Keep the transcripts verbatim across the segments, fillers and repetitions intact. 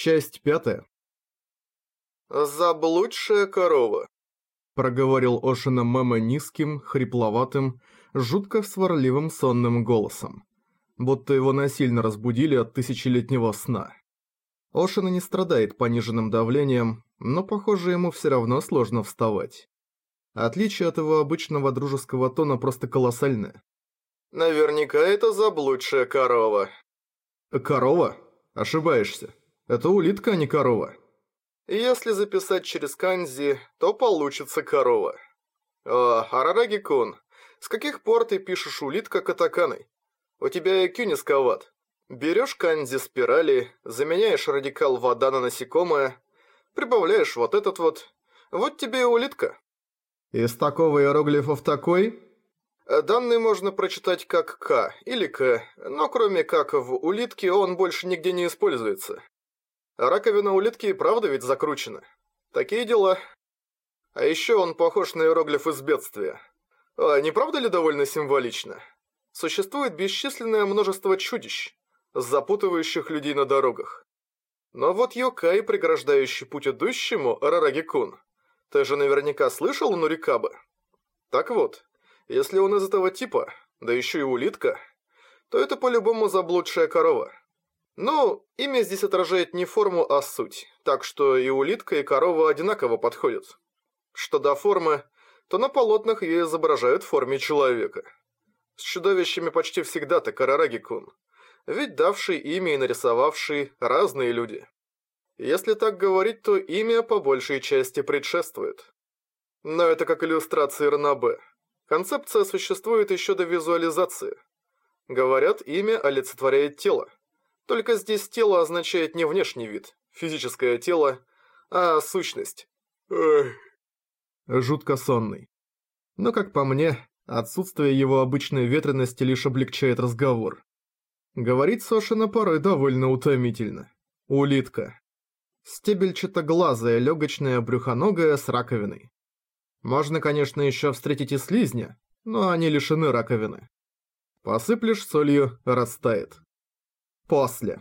Часть пятая. «Заблудшая корова», — проговорил Ошина Мэма низким, хрипловатым, жутко сварливым сонным голосом. Будто его насильно разбудили от тысячелетнего сна. Ошина не страдает пониженным давлением, но, похоже, ему все равно сложно вставать. Отличие от его обычного дружеского тона просто колоссальное. «Наверняка это заблудшая корова». «Корова? Ошибаешься. Это улитка, а не корова». «Если записать через канзи, то получится корова». «О, Арараги-кун, с каких пор ты пишешь улитка катаканой? У тебя ай кью низковат. Берешь канзи спирали, заменяешь радикал вода на насекомое, прибавляешь вот этот вот, вот тебе и улитка». «Из такого иероглифа в такой?» Данный можно прочитать как «К» или «К», но кроме «как» в улитке он больше нигде не используется. Раковина улитки и правда ведь закручена. Такие дела. А еще он похож на иероглиф из бедствия. А не правда ли довольно символично? Существует бесчисленное множество чудищ, запутывающих людей на дорогах. Но вот Йокай, преграждающий путь идущему, Арараги-кун. Ты же наверняка слышал о Нурикабе? Так вот, если он из этого типа, да еще и улитка, то это по-любому заблудшая корова. Ну, имя здесь отражает не форму, а суть, так что и улитка, и корова одинаково подходят. Что до формы, то на полотнах ее изображают в форме человека. С чудовищами почти всегда так, Арараги-кун, ведь давшие имя и нарисовавшие разные люди. Если так говорить, то имя по большей части предшествует. Но это как иллюстрации ранобэ. Концепция существует еще до визуализации. Говорят, имя олицетворяет тело. Только здесь тело означает не внешний вид, физическое тело, а сущность. Эх. Жутко сонный. Но, как по мне, отсутствие его обычной ветрености лишь облегчает разговор. Говорить Сошина порой довольно утомительно. Улитка. Стебельчато-глазая, легочная, брюхоногая с раковиной. Можно, конечно, еще встретить и слизня, но они лишены раковины. Посыплешь солью – растает. После.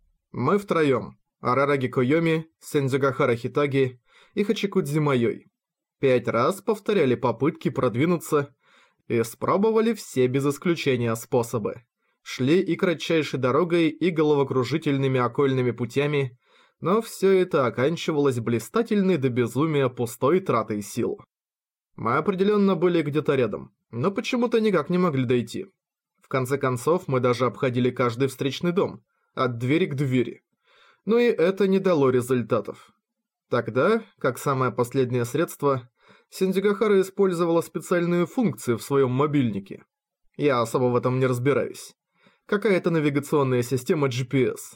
Мы втроем. Арараги Койоми, Сэндзюгахара Хитаги и Хачикудзи Майой. Пять раз повторяли попытки продвинуться и испробовали все без исключения способы. Шли и кратчайшей дорогой, и головокружительными окольными путями, но все это оканчивалось блистательной до безумия пустой тратой сил. Мы определенно были где-то рядом, но почему-то никак не могли дойти. В конце концов, мы даже обходили каждый встречный дом, от двери к двери. Но и это не дало результатов. Тогда, как самое последнее средство, Сэндзюгахара использовала специальную функцию в своем мобильнике. Я особо в этом не разбираюсь. Какая-то навигационная система джи пи эс.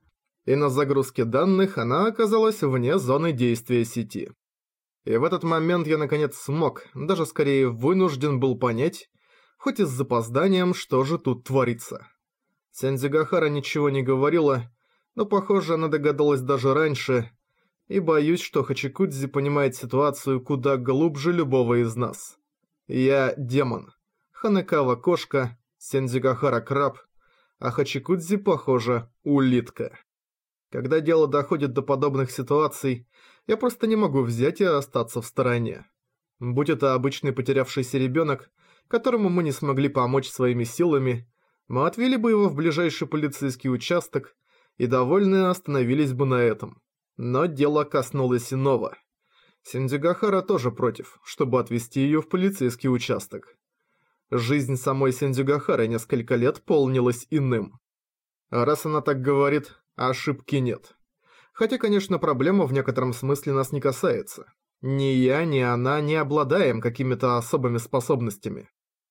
И на загрузке данных она оказалась вне зоны действия сети. И в этот момент я наконец смог, даже скорее вынужден был понять, хоть и с запозданием, что же тут творится. Сэндзюгахара ничего не говорила, но, похоже, она догадалась даже раньше, и боюсь, что Хачикудзи понимает ситуацию куда глубже любого из нас. Я демон, Ханекава кошка, Сэндзюгахара краб, а Хачикудзи, похоже, улитка. Когда дело доходит до подобных ситуаций, я просто не могу взять и остаться в стороне. Будь это обычный потерявшийся ребенок, которому мы не смогли помочь своими силами, мы отвели бы его в ближайший полицейский участок и довольно остановились бы на этом. Но дело коснулось иного. Сэндзюгахара тоже против, чтобы отвезти ее в полицейский участок. Жизнь самой Сэндзюгахары несколько лет полнилась иным. А раз она так говорит, ошибки нет. Хотя, конечно, проблема в некотором смысле нас не касается. Ни я, ни она не обладаем какими-то особыми способностями.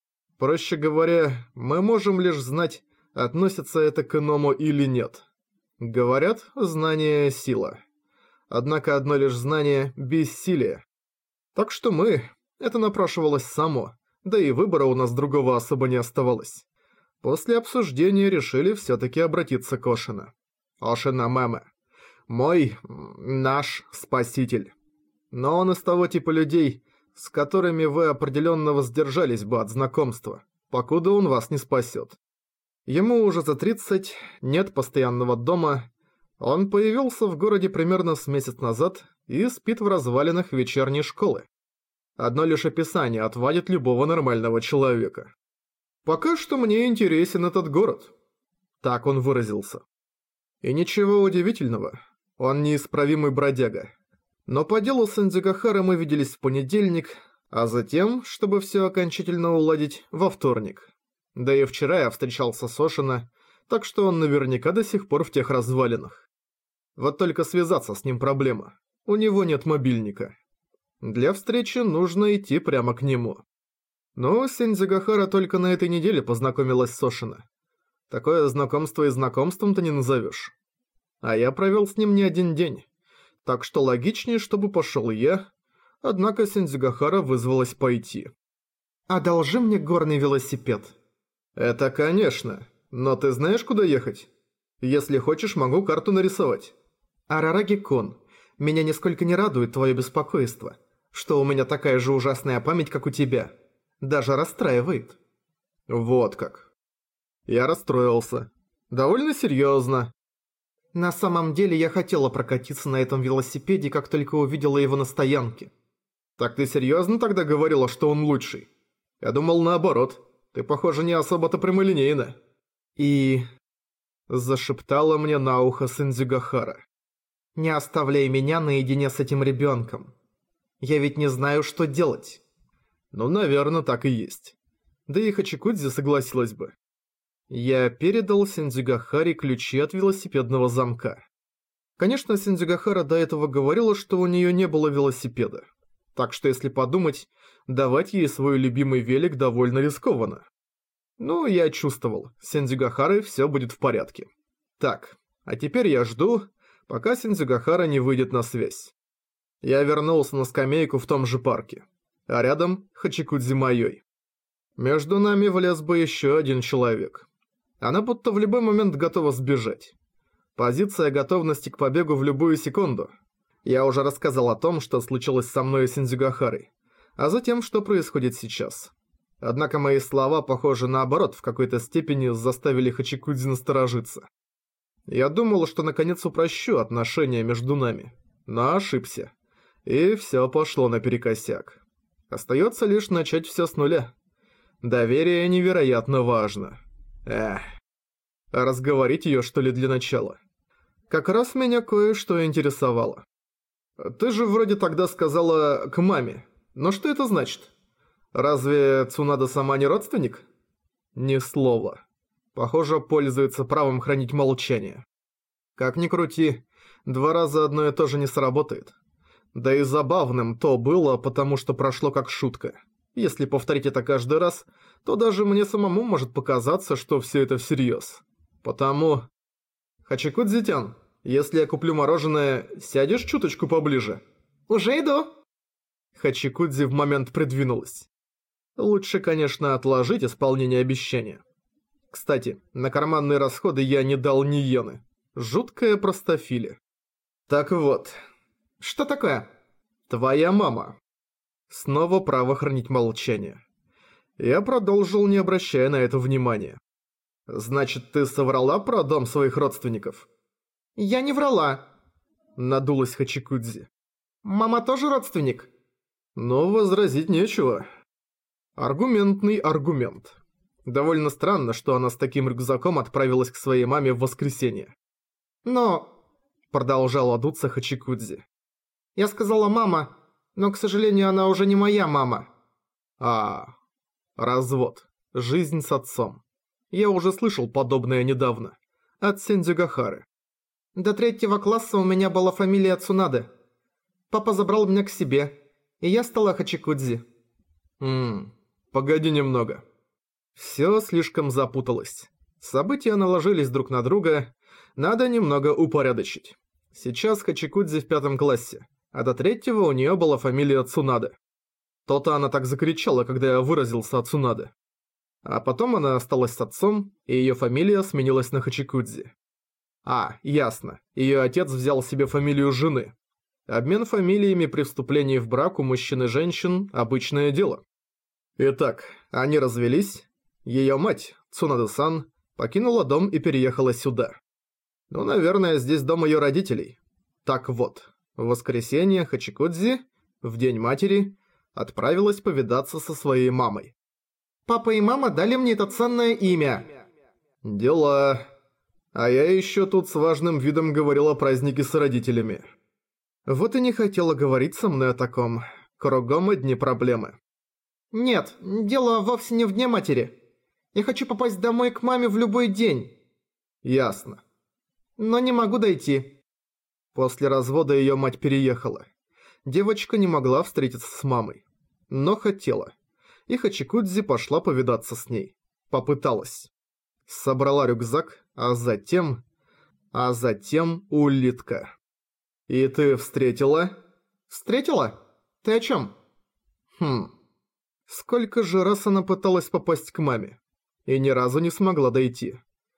Проще говоря, мы можем лишь знать, относится это к иному или нет. Говорят, знание – сила. Однако одно лишь знание – бессилие. Так что мы, это напрашивалось само, да и выбора у нас другого особо не оставалось. После обсуждения решили все-таки обратиться к Ошина. Ошина Мэме. Мой, наш спаситель. Но он из того типа людей, с которыми вы определенно воздержались бы от знакомства, покуда он вас не спасет. Ему уже за тридцать, нет постоянного дома, Он появился в городе примерно с месяц назад и спит в развалинах вечерней школы. Одно лишь описание отвадит любого нормального человека. «Пока что мне интересен этот город», — так он выразился. И ничего удивительного, он неисправимый бродяга. Но по делу с Сэндзюгахара мы виделись в понедельник, а затем, чтобы все окончательно уладить, во вторник. Да и вчера я встречался с Ошина, так что он наверняка до сих пор в тех развалинах. Вот только связаться с ним проблема. У него нет мобильника. Для встречи нужно идти прямо к нему. Но Сэндзюгахара только на этой неделе познакомилась с Ошина. Такое знакомство и знакомством-то не назовешь. А я провел с ним не один день. Так что логичнее, чтобы пошел я. Однако Сэндзюгахара вызвалась пойти. «Одолжи мне горный велосипед». «Это конечно. Но ты знаешь, куда ехать? Если хочешь, могу карту нарисовать». «Арараги-кун, меня нисколько не радует твое беспокойство, что у меня такая же ужасная память, как у тебя. Даже расстраивает». «Вот как». Я расстроился. Довольно серьезно. На самом деле я хотела прокатиться на этом велосипеде, как только увидела его на стоянке. Так ты серьезно тогда говорила, что он лучший? Я думал наоборот. Ты, похоже, не особо-то прямолинейна. И... зашептала мне на ухо Сэндзюгахара. Не оставляй меня наедине с этим ребенком. Я ведь не знаю, что делать. Ну, наверное, так и есть. Да и Хачикудзи согласилась бы. Я передал Сэндзюгахаре ключи от велосипедного замка. Конечно, Сэндзюгахара до этого говорила, что у нее не было велосипеда. Так что, если подумать, давать ей свой любимый велик довольно рискованно. Ну, я чувствовал, с Сэндзюгахарой все будет в порядке. Так, а теперь я жду, пока Сэндзюгахара не выйдет на связь. Я вернулся на скамейку в том же парке. А рядом Хачикудзи Майой. Между нами влез бы еще один человек. Она будто в любой момент готова сбежать. Позиция готовности к побегу в любую секунду. Я уже рассказал о том, что случилось со мной и Сэндзюгахарой, а затем, что происходит сейчас. Однако мои слова, похоже, наоборот, в какой-то степени заставили Хачикудзи насторожиться. Я думал, что наконец упрощу отношения между нами, но ошибся. И все пошло наперекосяк. Остается лишь начать все с нуля. Доверие невероятно важно. Эх. А разговорить ее, что ли, для начала? Как раз меня кое-что интересовало. Ты же вроде тогда сказала «к маме». Но что это значит? Разве Цунада сама не родственник? Ни слова. Похоже, пользуется правом хранить молчание. Как ни крути, два раза одно и то же не сработает. Да и забавным то было, потому что прошло как шутка. Если повторить это каждый раз, то даже мне самому может показаться, что все это всерьез. Потому... Хачикудзи-тян, если я куплю мороженое, сядешь чуточку поближе? Уже иду. Хачикудзи в момент придвинулась. Лучше, конечно, отложить исполнение обещания. Кстати, на карманные расходы я не дал ни йены. Жуткая простофиля. Так вот. Что такое? Твоя мама. Снова право хранить молчание. Я продолжил, не обращая на это внимания. Значит, ты соврала про дом своих родственников? Я не врала. Надулась Хачикудзи. Мама тоже родственник? Но возразить нечего. Аргументный аргумент. Довольно странно, что она с таким рюкзаком отправилась к своей маме в воскресенье. Но... Продолжала дуться Хачикудзи. Я сказала «мама», но, к сожалению, она уже не моя мама. А, развод. Жизнь с отцом. Я уже слышал подобное недавно. От Сэндзюгахары. До третьего класса у меня была фамилия Цунады. Папа забрал меня к себе, и я стала Хачикудзи. Ммм, погоди немного. Все слишком запуталось. События наложились друг на друга. Надо немного упорядочить. Сейчас Хачикудзи в пятом классе, а до третьего у нее была фамилия Цунады. То-то она так закричала, когда я выразился о Цунаде. А потом она осталась с отцом, и ее фамилия сменилась на Хачикудзи. А, ясно. Ее отец взял себе фамилию жены. Обмен фамилиями при вступлении в брак у мужчин и женщин – обычное дело. Итак, они развелись. Ее мать, Цунада-сан, покинула дом и переехала сюда. Ну, наверное, здесь дом ее родителей. Так вот, в воскресенье Хачикудзи, в день матери, отправилась повидаться со своей мамой. «Папа и мама дали мне это ценное имя». «Дела. А я еще тут с важным видом говорил о празднике с родителями». Вот и не хотела говорить со мной о таком. Кругом одни проблемы. «Нет, дело вовсе не в дне матери. Я хочу попасть домой к маме в любой день». «Ясно. Но не могу дойти». После развода ее мать переехала. Девочка не могла встретиться с мамой. Но хотела. И Хачикудзи пошла повидаться с ней. Попыталась. Собрала рюкзак, а затем... А затем улитка. «И ты встретила?» «Встретила? Ты о чем?» «Хм... Сколько же раз она пыталась попасть к маме, и ни разу не смогла дойти.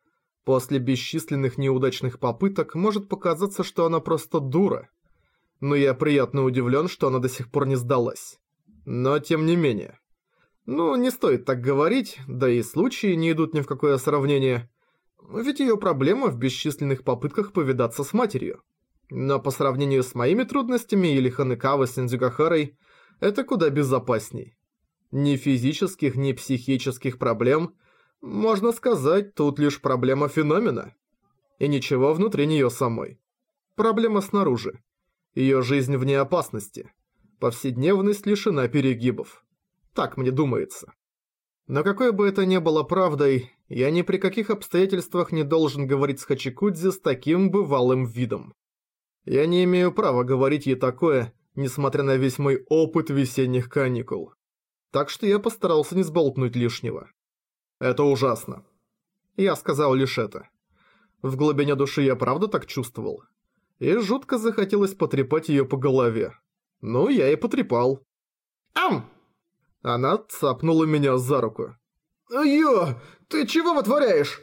После бесчисленных неудачных попыток может показаться, что она просто дура. Но я приятно удивлен, что она до сих пор не сдалась. Но тем не менее. Ну, не стоит так говорить, да и случаи не идут ни в какое сравнение. Ведь ее проблема в бесчисленных попытках повидаться с матерью. Но по сравнению с моими трудностями или Ханекавы с Ниндзюгахарой, это куда безопасней. Ни физических, ни психических проблем, можно сказать, тут лишь проблема феномена. И ничего внутри нее самой. Проблема снаружи. Ее жизнь вне опасности. Повседневность лишена перегибов. Так мне думается. Но какой бы это ни было правдой, я ни при каких обстоятельствах не должен говорить с Хачикудзи с таким бывалым видом. Я не имею права говорить ей такое, несмотря на весь мой опыт весенних каникул. Так что я постарался не сболтнуть лишнего. Это ужасно. Я сказал лишь это. В глубине души я правда так чувствовал. И жутко захотелось потрепать ее по голове. Ну, я и потрепал. Ам! Она цапнула меня за руку. «Ё, ты чего вытворяешь?»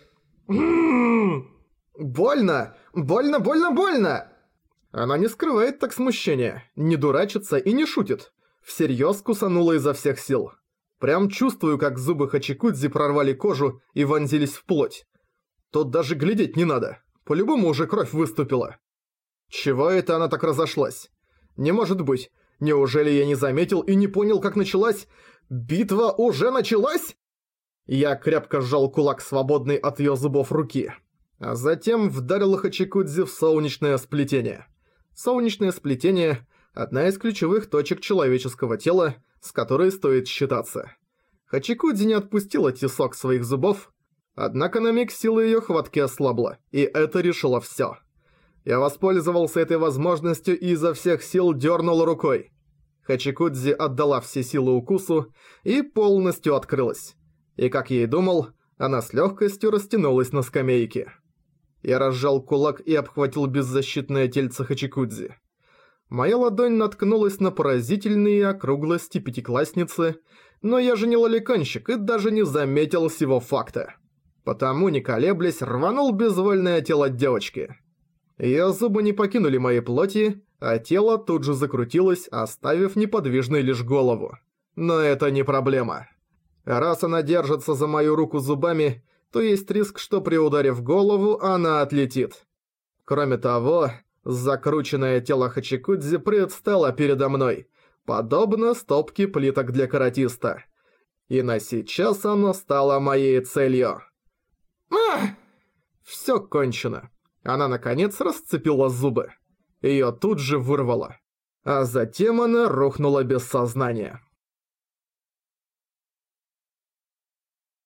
«Больно! Больно, больно, больно!» Она не скрывает так смущения, не дурачится и не шутит. Всерьез кусанула изо всех сил. Прям чувствую, как зубы Хачикудзи прорвали кожу и вонзились в плоть. Тут даже глядеть не надо. По-любому уже кровь выступила. Чего это она так разошлась? Не может быть. Неужели я не заметил и не понял, как началась? Битва уже началась? Я крепко сжал кулак свободной от ее зубов руки. А затем вдарил Хачикудзи в солнечное сплетение. Солнечное сплетение – одна из ключевых точек человеческого тела, с которой стоит считаться. Хачикудзи не отпустила тисок своих зубов, однако на миг сила ее хватки ослабла, и это решило все. Я воспользовался этой возможностью и изо всех сил дернул рукой. Хачикудзи отдала все силы укусу и полностью открылась. И, как я и думал, она с легкостью растянулась на скамейке. Я разжал кулак и обхватил беззащитное тельце Хачикудзи. Моя ладонь наткнулась на поразительные округлости пятиклассницы, но я же не лоликонщик и даже не заметил сего факта. Потому, не колеблясь, рванул безвольное тело девочки. Её зубы не покинули моей плоти, а тело тут же закрутилось, оставив неподвижной лишь голову. Но это не проблема. Раз она держится за мою руку зубами, то есть риск, что при ударе в голову она отлетит. Кроме того, закрученное тело Хачикудзи предстало передо мной, подобно стопке плиток для каратиста. И на сейчас оно стало моей целью. Ах! Всё кончено. Она наконец расцепила зубы. Её тут же вырвало. А затем она рухнула без сознания.